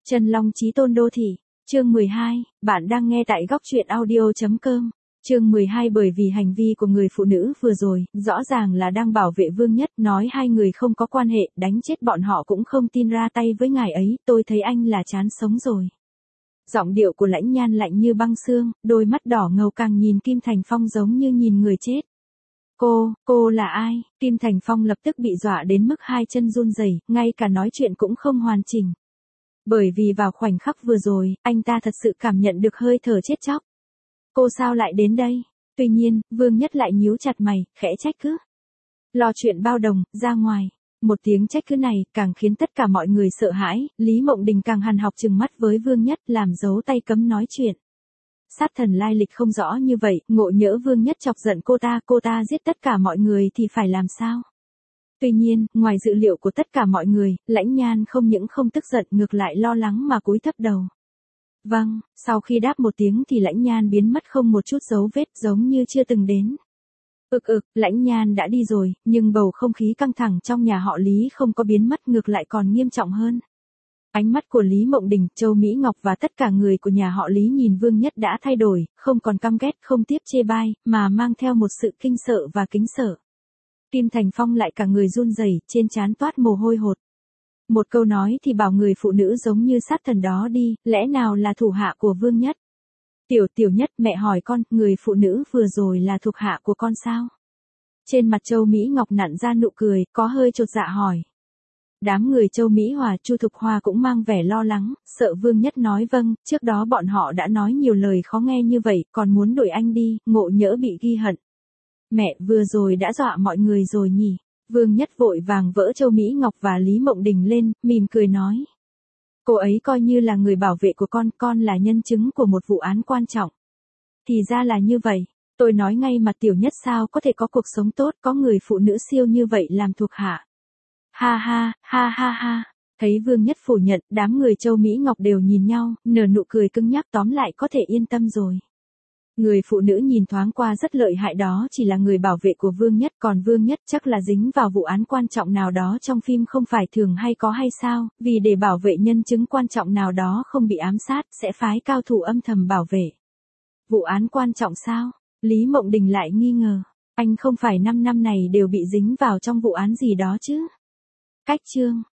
Chân Long Chí Tôn Đô Thị, chương 12, bạn đang nghe tại góc truyện audio.com. Chương 12 bởi vì hành vi của người phụ nữ vừa rồi, rõ ràng là đang bảo vệ Vương Nhất, nói hai người không có quan hệ, đánh chết bọn họ cũng không tin ra tay với ngài ấy, tôi thấy anh là chán sống rồi. Giọng điệu của Lãnh Nhan lạnh như băng xương, đôi mắt đỏ ngầu càng nhìn Kim Thành Phong giống như nhìn người chết. Cô là ai? Kim Thành Phong lập tức bị dọa đến mức hai chân run rẩy, ngay cả nói chuyện cũng không hoàn chỉnh. Bởi vì vào khoảnh khắc vừa rồi, anh ta thật sự cảm nhận được hơi thở chết chóc. Cô sao lại đến đây? Tuy nhiên, Vương Nhất lại nhíu chặt mày, khẽ trách cứ. Lo chuyện bao đồng, ra ngoài. Một tiếng trách cứ này càng khiến tất cả mọi người sợ hãi, Lý Mộng Đình càng hằn học trừng mắt với Vương Nhất, làm dấu tay cấm nói chuyện. Sát thần lai lịch không rõ như vậy, ngộ nhỡ Vương Nhất chọc giận cô ta giết tất cả mọi người thì phải làm sao? Tuy nhiên, ngoài dự liệu của tất cả mọi người, Lãnh Nhan không những không tức giận ngược lại lo lắng mà cúi thấp đầu. Vâng, sau khi đáp một tiếng thì Lãnh Nhan biến mất không một chút dấu vết giống như chưa từng đến. Lãnh Nhan đã đi rồi, nhưng bầu không khí căng thẳng trong nhà họ Lý không có biến mất ngược lại còn nghiêm trọng hơn. Ánh mắt của Lý Mộng Đình, Châu Mỹ Ngọc và tất cả người của nhà họ Lý nhìn Vương Nhất đã thay đổi, không còn căm ghét, không tiếp chê bai, mà mang theo một sự kinh sợ và kính sợ. Kim Thành Phong lại cả người run rẩy, trên trán toát mồ hôi hột. Một câu nói thì bảo người phụ nữ giống như sát thần đó đi, lẽ nào là thủ hạ của Vương Nhất? Tiểu Nhất, mẹ hỏi con, người phụ nữ vừa rồi là thuộc hạ của con sao? Trên mặt Châu Mỹ Ngọc nặn ra nụ cười, có hơi chột dạ hỏi. Đám người Châu Mỹ Hòa, Chu Thục Hoa cũng mang vẻ lo lắng, sợ Vương Nhất nói vâng, trước đó bọn họ đã nói nhiều lời khó nghe như vậy, còn muốn đuổi anh đi, ngộ nhỡ bị ghi hận. Mẹ, vừa rồi đã dọa mọi người rồi nhỉ? Vương Nhất vội vàng vỡ Châu Mỹ Ngọc và Lý Mộng Đình lên, mỉm cười nói. Cô ấy coi như là người bảo vệ của con là nhân chứng của một vụ án quan trọng. Thì ra là như vậy, tôi nói ngay mà Tiểu Nhất sao có thể có cuộc sống tốt, có người phụ nữ siêu như vậy làm thuộc hạ. Ha. Thấy Vương Nhất phủ nhận, đám người Châu Mỹ Ngọc đều nhìn nhau, nở nụ cười cứng nhắc, tóm lại có thể yên tâm rồi. Người phụ nữ nhìn thoáng qua rất lợi hại đó chỉ là người bảo vệ của Vương Nhất, còn Vương Nhất chắc là dính vào vụ án quan trọng nào đó trong phim không phải thường hay có hay sao, vì để bảo vệ nhân chứng quan trọng nào đó không bị ám sát, sẽ phái cao thủ âm thầm bảo vệ. Vụ án quan trọng sao? Lý Mộng Đình lại nghi ngờ, anh không phải 5 năm này đều bị dính vào trong vụ án gì đó chứ? Cách chương